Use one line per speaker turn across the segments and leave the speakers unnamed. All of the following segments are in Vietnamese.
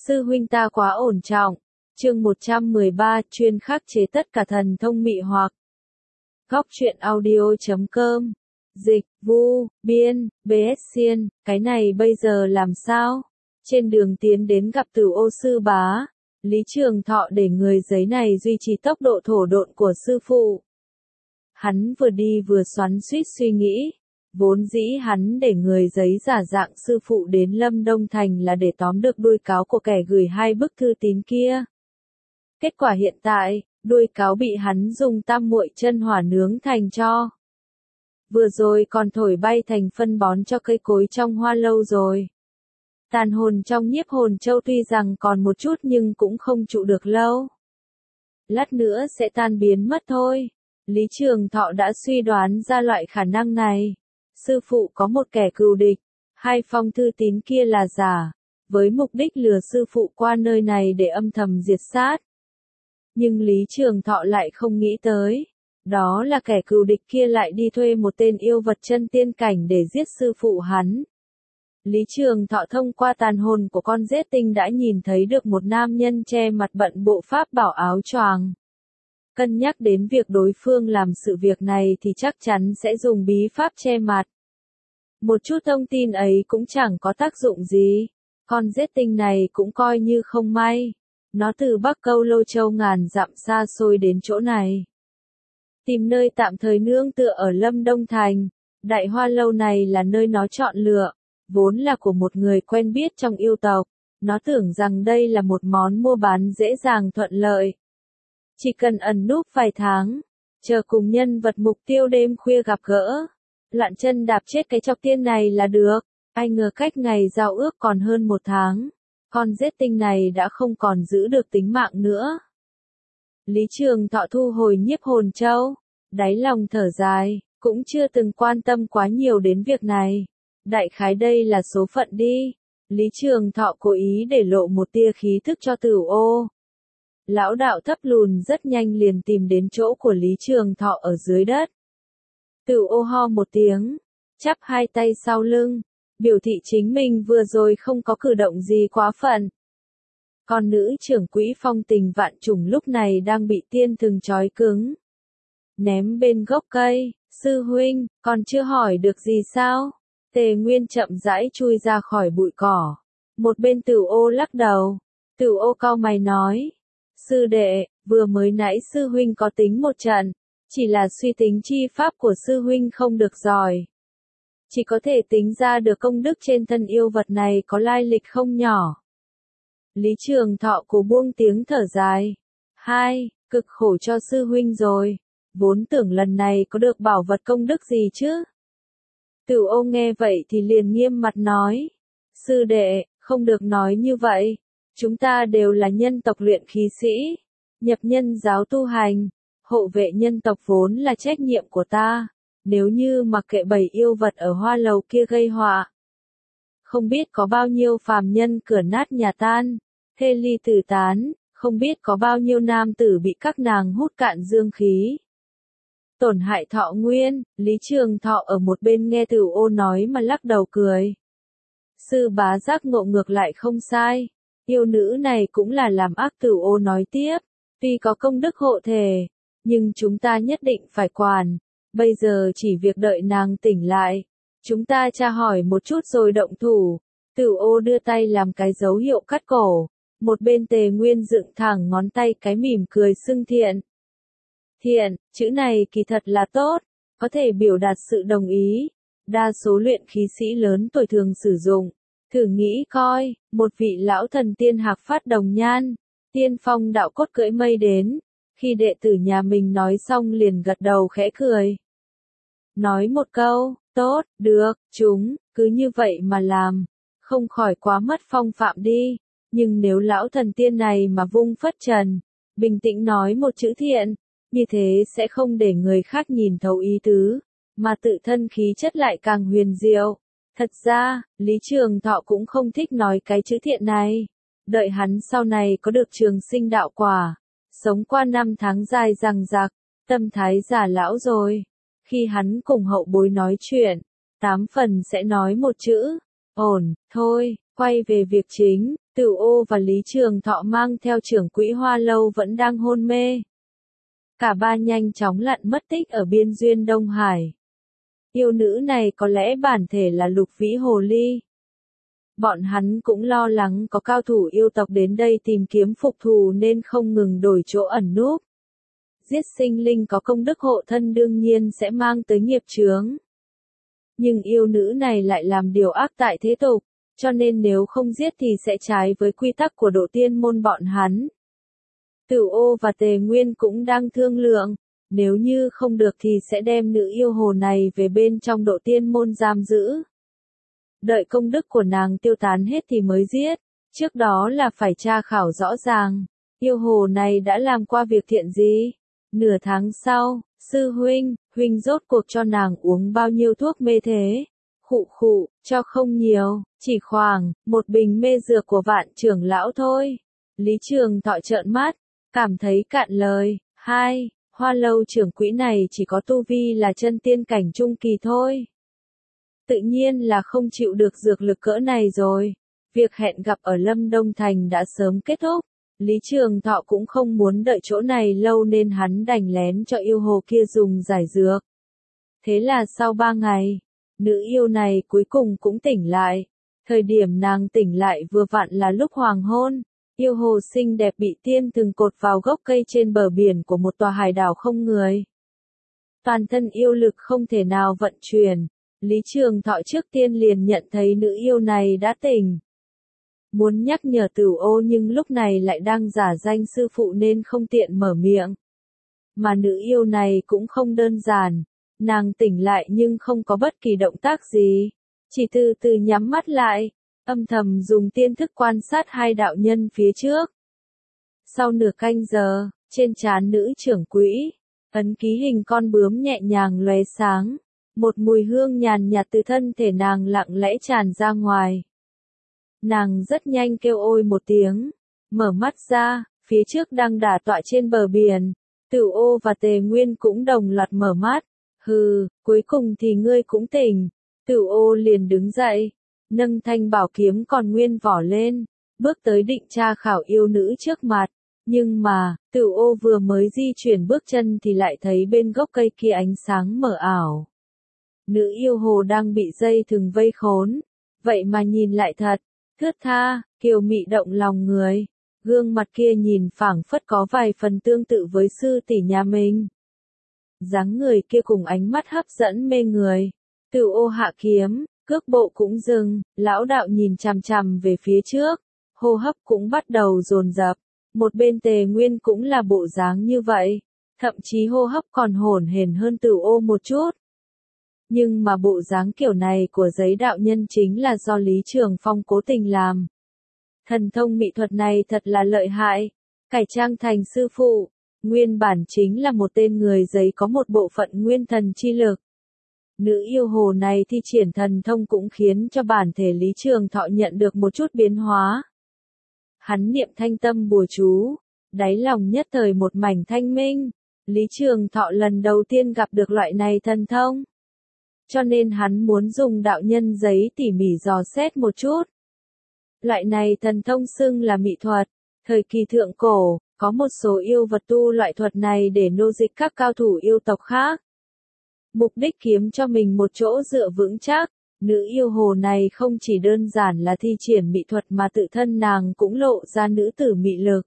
Sư huynh ta quá ổn trọng. Chương 113, chuyên khắc chế tất cả thần thông mị hoặc. Góc truyện audio.com. Dịch, Vu, Biên, BS Xiên, cái này bây giờ làm sao? Trên đường tiến đến gặp Tử Ô sư bá, Lý Trường Thọ để người giấy này duy trì tốc độ thổ độn của sư phụ. Hắn vừa đi vừa xoắn xuýt suy nghĩ. Vốn dĩ hắn để người giấy giả dạng sư phụ đến Lâm Đông Thành là để tóm được đuôi cáo của kẻ gửi hai bức thư tín kia. Kết quả hiện tại, đuôi cáo bị hắn dùng tam muội chân hỏa nướng thành tro. Vừa rồi còn thổi bay thành phân bón cho cây cối trong hoa lâu rồi. Tàn hồn trong nhiếp hồn châu tuy rằng còn một chút nhưng cũng không trụ được lâu. Lát nữa sẽ tan biến mất thôi. Lý Trường Thọ đã suy đoán ra loại khả năng này. Sư phụ có một kẻ cừu địch, hai phong thư tín kia là giả, với mục đích lừa sư phụ qua nơi này để âm thầm diệt sát. Nhưng Lý Trường Thọ lại không nghĩ tới, đó là kẻ cừu địch kia lại đi thuê một tên yêu vật chân tiên cảnh để giết sư phụ hắn. Lý Trường Thọ thông qua tàn hồn của con rết tinh đã nhìn thấy được một nam nhân che mặt bận bộ pháp bảo áo choàng. Cân nhắc đến việc đối phương làm sự việc này thì chắc chắn sẽ dùng bí pháp che mặt. Một chút thông tin ấy cũng chẳng có tác dụng gì. Con rết tinh này cũng coi như không may. Nó từ Bắc Câu Lô Châu ngàn dặm xa xôi đến chỗ này. Tìm nơi tạm thời nương tựa ở Lâm Đông Thành. Đại Hoa Lâu này là nơi nó chọn lựa. Vốn là của một người quen biết trong yêu tộc. Nó tưởng rằng đây là một món mua bán dễ dàng thuận lợi. Chỉ cần ẩn núp vài tháng, chờ cùng nhân vật mục tiêu đêm khuya gặp gỡ, loạn chân đạp chết cái chọc tiên này là được. Ai ngờ cách ngày giao ước còn hơn một tháng, con rết tinh này đã không còn giữ được tính mạng nữa. Lý Trường Thọ thu hồi nhiếp hồn châu, đáy lòng thở dài, cũng chưa từng quan tâm quá nhiều đến việc này. Đại khái đây là số phận đi. Lý Trường Thọ cố ý để lộ một tia khí thức cho Tử Ô. Lão đạo thấp lùn rất nhanh liền tìm đến chỗ của Lý Trường Thọ ở dưới đất. Tử Ô ho một tiếng, chắp hai tay sau lưng, biểu thị chính mình vừa rồi không có cử động gì quá phận. Còn nữ trưởng quỹ Phong Tình Vạn Trùng lúc này đang bị tiên thừng trói cứng. Ném bên gốc cây, sư huynh, còn chưa hỏi được gì sao? Tề Nguyên chậm rãi chui ra khỏi bụi cỏ. Một bên Tử Ô lắc đầu. Tử Ô cau mày nói. Sư đệ, vừa mới nãy sư huynh có tính một trận, chỉ là suy tính chi pháp của sư huynh không được giỏi. Chỉ có thể tính ra được công đức trên thân yêu vật này có lai lịch không nhỏ. Lý Trường Thọ cố buông tiếng thở dài. Cực khổ cho sư huynh rồi, vốn tưởng lần này có được bảo vật công đức gì chứ. Tử Ô nghe vậy thì liền nghiêm mặt nói. Sư đệ, không được nói như vậy. Chúng ta đều là nhân tộc luyện khí sĩ, nhập nhân giáo tu hành, hộ vệ nhân tộc vốn là trách nhiệm của ta. Nếu như mặc kệ bầy yêu vật ở hoa lầu kia gây họa, không biết có bao nhiêu phàm nhân cửa nát nhà tan, thê ly tử tán, không biết có bao nhiêu nam tử bị các nàng hút cạn dương khí, tổn hại thọ nguyên. Lý Trường Thọ ở một bên nghe Tử Ô nói mà lắc đầu cười. Sư bá giác ngộ ngược lại không sai. Yêu nữ này cũng là làm ác. Tử Ô nói tiếp, tuy có công đức hộ thể, nhưng chúng ta nhất định phải quản, bây giờ chỉ việc đợi nàng tỉnh lại, chúng ta tra hỏi một chút rồi động thủ. Tử Ô đưa tay làm cái dấu hiệu cắt cổ, một bên Tề Nguyên dựng thẳng ngón tay cái mỉm cười xưng thiện. Thiện, chữ này kỳ thật là tốt, có thể biểu đạt sự đồng ý, đa số luyện khí sĩ lớn tuổi thường sử dụng. Thử nghĩ coi, một vị lão thần tiên hạc phát đồng nhan, tiên phong đạo cốt cưỡi mây đến, khi đệ tử nhà mình nói xong liền gật đầu khẽ cười. Nói một câu, tốt, được, chúng, cứ như vậy mà làm, không khỏi quá mất phong phạm đi, nhưng nếu lão thần tiên này mà vung phất trần, bình tĩnh nói một chữ thiện, như thế sẽ không để người khác nhìn thấu ý tứ, mà tự thân khí chất lại càng huyền diệu. Thật ra, Lý Trường Thọ cũng không thích nói cái chữ thiện này. Đợi hắn sau này có được trường sinh đạo quả, sống qua năm tháng dài dằng dặc, tâm thái già lão rồi. Khi hắn cùng hậu bối nói chuyện, 8 phần sẽ nói một chữ, ổn, thôi, quay về việc chính. Tửu Ô và Lý Trường Thọ mang theo trưởng quỹ Hoa Lâu vẫn đang hôn mê. Cả ba nhanh chóng lặn mất tích ở biên duyên Đông Hải. Yêu nữ này có lẽ bản thể là Lục Vĩ Hồ Ly. Bọn hắn cũng lo lắng có cao thủ yêu tộc đến đây tìm kiếm phục thù nên không ngừng đổi chỗ ẩn núp. Giết sinh linh có công đức hộ thân đương nhiên sẽ mang tới nghiệp chướng. Nhưng yêu nữ này lại làm điều ác tại thế tục, cho nên nếu không giết thì sẽ trái với quy tắc của độ tiên môn bọn hắn. Tửu Ô và Tề Nguyên cũng đang thương lượng, nếu như không được thì sẽ đem nữ yêu hồ này về bên trong độ tiên môn giam giữ. Đợi công đức của nàng tiêu tán hết thì mới giết, trước đó là phải tra khảo rõ ràng, yêu hồ này đã làm qua việc thiện gì. Nửa tháng sau, sư huynh rốt cuộc cho nàng uống bao nhiêu thuốc mê thế? Khụ khụ, cho không nhiều, chỉ khoảng một bình mê dược của Vạn trưởng lão thôi. Lý Trường Thọ trợn mắt, cảm thấy cạn lời. Hoa Lâu trưởng quỹ này chỉ có tu vi là chân tiên cảnh trung kỳ thôi. Tự nhiên là không chịu được dược lực cỡ này rồi. Việc hẹn gặp ở Lâm Đông Thành đã sớm kết thúc. Lý Trường Thọ cũng không muốn đợi chỗ này lâu nên hắn đành lén cho yêu hồ kia dùng giải dược. Thế là sau 3 ngày, nữ yêu này cuối cùng cũng tỉnh lại. Thời điểm nàng tỉnh lại vừa vặn là lúc hoàng hôn. Yêu hồ xinh đẹp bị tiên từng cột vào gốc cây trên bờ biển của một tòa hải đảo không người. Toàn thân yêu lực không thể nào vận chuyển. Lý Trường Thọ trước tiên liền nhận thấy nữ yêu này đã tỉnh. Muốn nhắc nhở Tửu Ô nhưng lúc này lại đang giả danh sư phụ nên không tiện mở miệng. Mà nữ yêu này cũng không đơn giản. Nàng tỉnh lại nhưng không có bất kỳ động tác gì. Chỉ từ từ nhắm mắt lại, âm thầm dùng tiên thức quan sát hai đạo nhân phía trước. Sau nửa canh giờ, trên trán nữ trưởng quỹ, ấn ký hình con bướm nhẹ nhàng lóe sáng. Một mùi hương nhàn nhạt từ thân thể nàng lặng lẽ tràn ra ngoài. Nàng rất nhanh kêu ôi một tiếng, mở mắt ra, phía trước đang đả tọa trên bờ biển. Tửu Ô và Tề Nguyên cũng đồng loạt mở mắt. Hừ, cuối cùng thì ngươi cũng tỉnh. Tửu Ô liền đứng dậy, nâng thanh bảo kiếm còn nguyên vỏ lên, bước tới định tra khảo yêu nữ trước mặt. Nhưng mà, Tửu Ô vừa mới di chuyển bước chân thì lại thấy bên gốc cây kia ánh sáng mờ ảo. Nữ yêu hồ đang bị dây thừng vây khốn, vậy mà nhìn lại thật thướt tha, kiều mị động lòng người. Gương mặt kia nhìn phảng phất có vài phần tương tự với sư tỷ nhà mình. Dáng người kia cùng ánh mắt hấp dẫn mê người. Tửu Ô hạ kiếm, cước bộ cũng dừng, lão đạo nhìn chằm chằm về phía trước, hô hấp cũng bắt đầu dồn dập. Một bên Tề Nguyên cũng là bộ dáng như vậy, thậm chí hô hấp còn hổn hển hơn Tửu Ô một chút. Nhưng mà bộ dáng kiểu này của giấy đạo nhân chính là do Lý Trường Phong cố tình làm. Thần thông mỹ thuật này thật là lợi hại, cải trang thành sư phụ, nguyên bản chính là một tên người giấy có một bộ phận nguyên thần chi lực. Nữ yêu hồ này thi triển thần thông cũng khiến cho bản thể Lý Trường Thọ nhận được một chút biến hóa. Hắn niệm thanh tâm bùa chú, đáy lòng nhất thời một mảnh thanh minh. Lý Trường Thọ lần đầu tiên gặp được loại này thần thông. Cho nên hắn muốn dùng đạo nhân giấy tỉ mỉ dò xét một chút. Loại này thần thông xưng là mỹ thuật. Thời kỳ thượng cổ, có một số yêu vật tu loại thuật này để nô dịch các cao thủ yêu tộc khác. Mục đích kiếm cho mình một chỗ dựa vững chắc. Nữ yêu hồ này không chỉ đơn giản là thi triển mỹ thuật mà tự thân nàng cũng lộ ra nữ tử mị lực.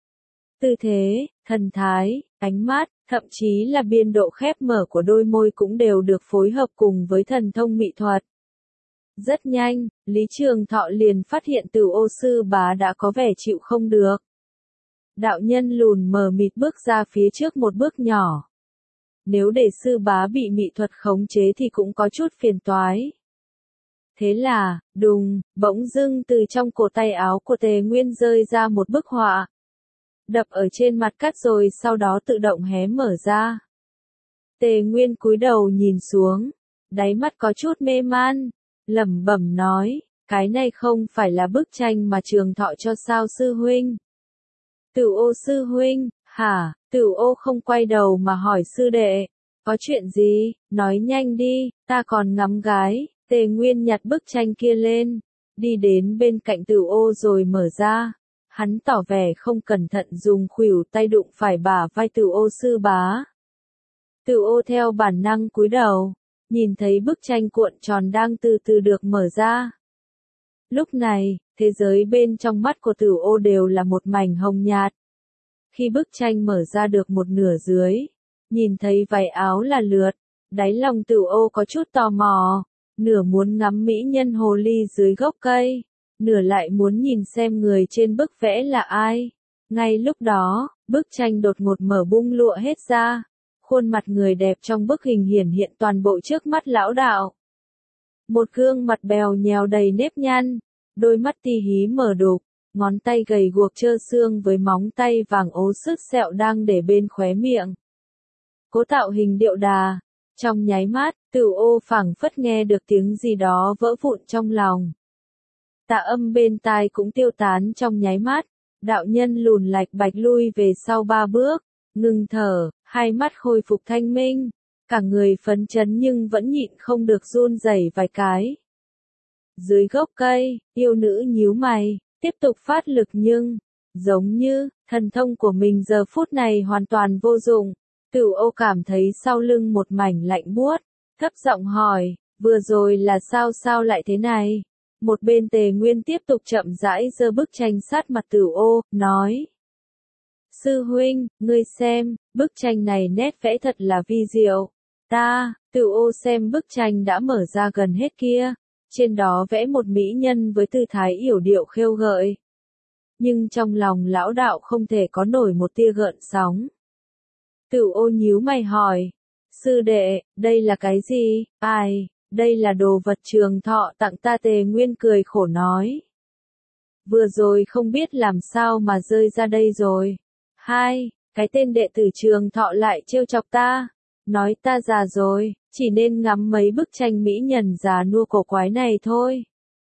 Tư thế, thần thái, ánh mắt, thậm chí là biên độ khép mở của đôi môi cũng đều được phối hợp cùng với thần thông mỹ thuật. Rất nhanh, Lý Trường Thọ liền phát hiện Tửu Ô sư bá đã có vẻ chịu không được. Đạo nhân lùn mờ mịt bước ra phía trước một bước nhỏ. Nếu để sư bá bị mỹ thuật khống chế thì cũng có chút phiền toái. Thế là, đùng, bỗng dưng từ trong cổ tay áo của Tề Nguyên rơi ra một bức họa. Đập ở trên mặt cắt rồi sau đó tự động hé mở ra. Tề Nguyên cúi đầu nhìn xuống, đáy mắt có chút mê man, lẩm bẩm nói, cái này không phải là bức tranh mà Trường Thọ cho sao sư huynh? Tửu Ô sư huynh, hả? Tửu Ô không quay đầu mà hỏi sư đệ, có chuyện gì, nói nhanh đi, ta còn ngắm gái. Tề Nguyên nhặt bức tranh kia lên, đi đến bên cạnh Tử Ô rồi mở ra. Hắn tỏ vẻ không cẩn thận dùng khuỷu tay đụng phải bả vai Tử Ô sư bá. Tử Ô theo bản năng cúi đầu, nhìn thấy bức tranh cuộn tròn đang từ từ được mở ra. Lúc này, thế giới bên trong mắt của Tử Ô đều là một mảnh hồng nhạt. Khi bức tranh mở ra được một nửa dưới, nhìn thấy váy áo là lượt, đáy lòng Tử Ô có chút tò mò, nửa muốn ngắm mỹ nhân hồ ly dưới gốc cây, nửa lại muốn nhìn xem người trên bức vẽ là ai. Ngay lúc đó, bức tranh đột ngột mở bung lụa hết ra, khuôn mặt người đẹp trong bức hình hiển hiện toàn bộ trước mắt lão đạo. Một gương mặt bèo nhèo đầy nếp nhăn, đôi mắt ti hí mở đục, ngón tay gầy guộc trơ xương với móng tay vàng ố sứt sẹo đang để bên khóe miệng. Cố tạo hình điệu đà, trong nháy mắt, Tử Ô phảng phất nghe được tiếng gì đó vỡ vụn trong lòng. Tạ âm bên tai cũng tiêu tán trong nháy mắt, đạo nhân lùn lạch bạch lui về sau 3 bước, ngừng thở, hai mắt khôi phục thanh minh, cả người phấn chấn nhưng vẫn nhịn không được run rẩy vài cái. Dưới gốc cây, yêu nữ nhíu mày, tiếp tục phát lực nhưng, giống như, thần thông của mình giờ phút này hoàn toàn vô dụng. Tử Ô cảm thấy sau lưng một mảnh lạnh buốt, thấp giọng hỏi, vừa rồi là sao lại thế này? Một bên Tề Nguyên tiếp tục chậm rãi giơ bức tranh sát mặt Tử Ô, nói. Sư huynh, ngươi xem, bức tranh này nét vẽ thật là vi diệu. Tử Ô xem bức tranh đã mở ra gần hết kia, trên đó vẽ một mỹ nhân với tư thái yểu điệu khêu gợi. Nhưng trong lòng lão đạo không thể có nổi một tia gợn sóng. Tử Ô nhíu mày hỏi, sư đệ, đây là cái gì? Ai, đây là đồ vật Trường Thọ tặng ta. Tề Nguyên cười khổ nói. Vừa rồi không biết làm sao mà rơi ra đây rồi. Cái tên đệ tử Trường Thọ lại trêu chọc ta, nói ta già rồi, chỉ nên ngắm mấy bức tranh mỹ nhân già nua cổ quái này thôi.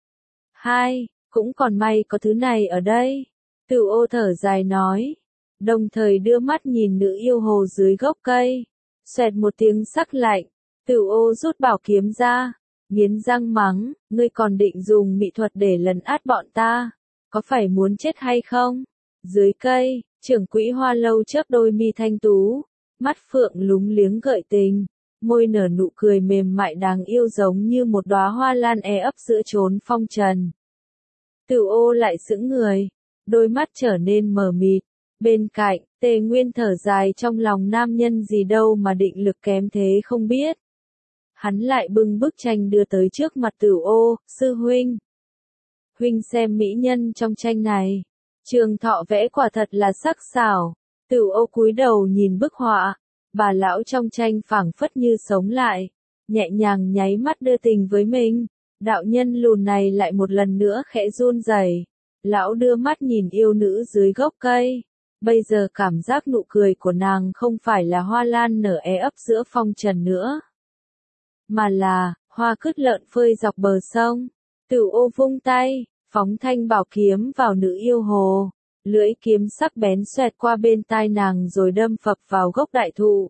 Cũng còn may có thứ này ở đây. Tử Ô thở dài nói, đồng thời đưa mắt nhìn nữ yêu hồ dưới gốc cây. Xoẹt một tiếng sắc lạnh, Tử Ô rút bảo kiếm ra, nghiến răng mắng, ngươi còn định dùng mỹ thuật để lấn át bọn ta, có phải muốn chết hay không? Dưới cây, trưởng quỹ Hoa Lâu chớp đôi mi thanh tú, mắt phượng lúng liếng gợi tình, môi nở nụ cười mềm mại đáng yêu giống như một đóa hoa lan ấp giữa chốn phong trần. Tử Ô lại sững người, đôi mắt trở nên mờ mịt. Bên cạnh, Tề Nguyên thở dài trong lòng, nam nhân gì đâu mà định lực kém thế không biết. Hắn lại bưng bức tranh đưa tới trước mặt Tử Ô, sư huynh. Huynh xem mỹ nhân trong tranh này. Trường Thọ vẽ quả thật là sắc sảo. Tử Ô cúi đầu nhìn bức họa, bà lão trong tranh phảng phất như sống lại, nhẹ nhàng nháy mắt đưa tình với mình. Đạo nhân lùn này lại một lần nữa khẽ run rẩy. Lão đưa mắt nhìn yêu nữ dưới gốc cây. Bây giờ cảm giác nụ cười của nàng không phải là hoa lan nở ấp giữa phong trần nữa, mà là hoa cứt lợn phơi dọc bờ sông. Tử Ô vung tay, phóng thanh bảo kiếm vào nữ yêu hồ, lưỡi kiếm sắc bén xoẹt qua bên tai nàng rồi đâm phập vào gốc đại thụ.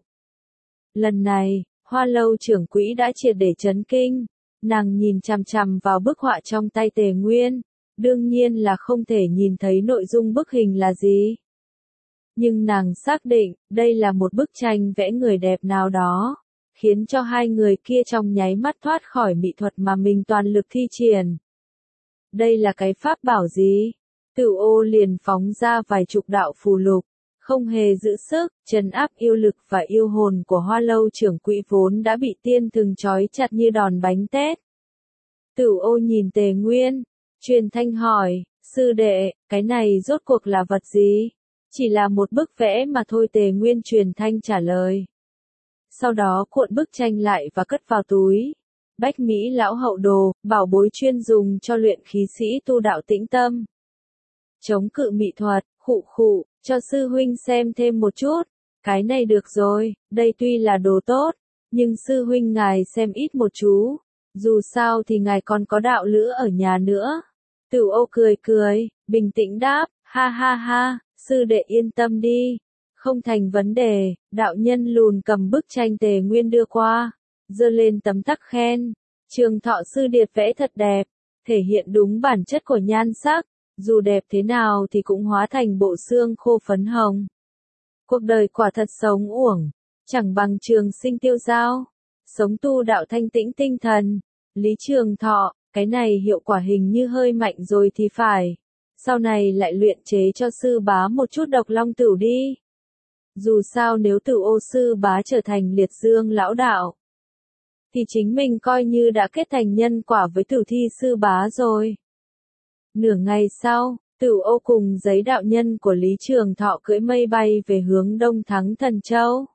Lần này, Hoa Lâu trưởng quỹ đã triệt để chấn kinh, nàng nhìn chằm chằm vào bức họa trong tay Tề Nguyên, đương nhiên là không thể nhìn thấy nội dung bức hình là gì. Nhưng nàng xác định, đây là một bức tranh vẽ người đẹp nào đó, khiến cho hai người kia trong nháy mắt thoát khỏi mỹ thuật mà mình toàn lực thi triển. Đây là cái pháp bảo gì? Tử Ô liền phóng ra vài chục đạo phù lục, không hề giữ sức, trấn áp yêu lực và yêu hồn của Hoa Lâu trưởng quỹ vốn đã bị tiên thừng trói chặt như đòn bánh tét. Tử Ô nhìn Tề Nguyên, truyền thanh hỏi, sư đệ, cái này rốt cuộc là vật gì? Chỉ là một bức vẽ mà thôi. Tề Nguyên truyền thanh trả lời. Sau đó cuộn bức tranh lại và cất vào túi. Bách Mỹ lão hậu đồ, bảo bối chuyên dùng cho luyện khí sĩ tu đạo tĩnh tâm. Chống cự mỹ thuật, khụ, cho sư huynh xem thêm một chút. Cái này được rồi, đây tuy là đồ tốt, nhưng sư huynh ngài xem ít một chú. Dù sao thì ngài còn có đạo lữ ở nhà nữa. Tử Ô cười, bình tĩnh đáp, ha, sư đệ yên tâm đi. Không thành vấn đề. Đạo nhân lùn cầm bức tranh Tề Nguyên đưa qua, giơ lên tấm tắc khen. Trường Thọ sư điệt vẽ thật đẹp. thể hiện đúng bản chất của nhan sắc, dù đẹp thế nào thì cũng hóa thành bộ xương khô phấn hồng. Cuộc đời quả thật sống uổng, chẳng bằng trường sinh tiêu dao, sống tu đạo thanh tĩnh tinh thần. Lý Trường Thọ, cái này hiệu quả hình như hơi mạnh rồi thì phải. Sau này lại luyện chế cho sư bá một chút độc long tửu đi. Dù sao nếu Tửu Ô sư bá trở thành liệt dương lão đạo, thì chính mình coi như đã kết thành nhân quả với Tử Thi sư bá rồi. Nửa ngày sau, Tửu Ô cùng giấy đạo nhân của Lý Trường Thọ cưỡi mây bay về hướng Đông Thắng Thần Châu.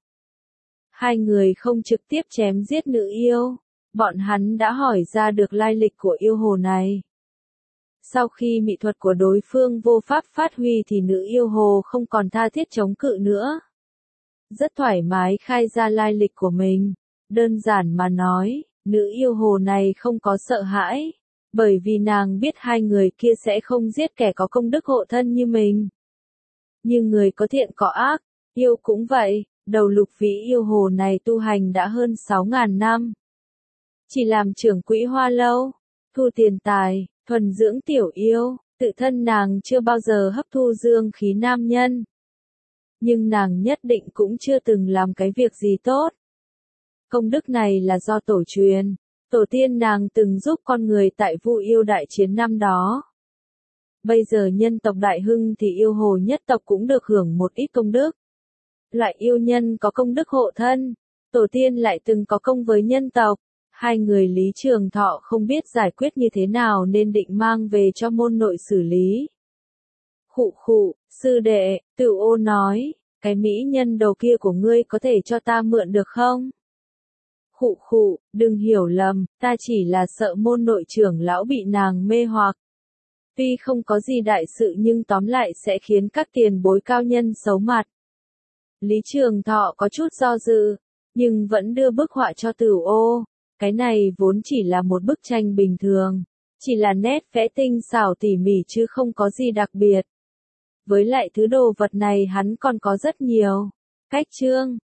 Hai người không trực tiếp chém giết nữ yêu, bọn hắn đã hỏi ra được lai lịch của yêu hồ này. Sau khi mỹ thuật của đối phương vô pháp phát huy thì nữ yêu hồ không còn tha thiết chống cự nữa. Rất thoải mái khai ra lai lịch của mình. Đơn giản mà nói, nữ yêu hồ này không có sợ hãi, bởi vì nàng biết hai người kia sẽ không giết kẻ có công đức hộ thân như mình. Nhưng người có thiện có ác, yêu cũng vậy, đầu lục vĩ yêu hồ này tu hành đã hơn 6.000 năm. Chỉ làm trưởng quỹ hoa lâu, thu tiền tài, thuần dưỡng tiểu yêu, tự thân nàng chưa bao giờ hấp thu dương khí nam nhân. Nhưng nàng nhất định cũng chưa từng làm cái việc gì tốt. Công đức này là do tổ truyền, tổ tiên nàng từng giúp con người tại Vu Yêu đại chiến năm đó. Bây giờ nhân tộc đại hưng thì yêu hồ nhất tộc cũng được hưởng một ít công đức. Loại yêu nhân có công đức hộ thân, tổ tiên lại từng có công với nhân tộc. Hai người Lý Trường Thọ không biết giải quyết như thế nào nên định mang về cho môn nội xử lý. Khụ khụ, sư đệ, Tửu Ô nói, cái mỹ nhân đầu kia của ngươi có thể cho ta mượn được không? Khụ khụ, đừng hiểu lầm, ta chỉ là sợ môn nội trưởng lão bị nàng mê hoặc. Tuy không có gì đại sự nhưng tóm lại sẽ khiến các tiền bối cao nhân xấu mặt. Lý Trường Thọ có chút do dự, nhưng vẫn đưa bức họa cho Tửu Ô. Cái này vốn chỉ là một bức tranh bình thường, chỉ là nét vẽ tinh xảo tỉ mỉ chứ không có gì đặc biệt. Với lại thứ đồ vật này hắn còn có rất nhiều. Cách chương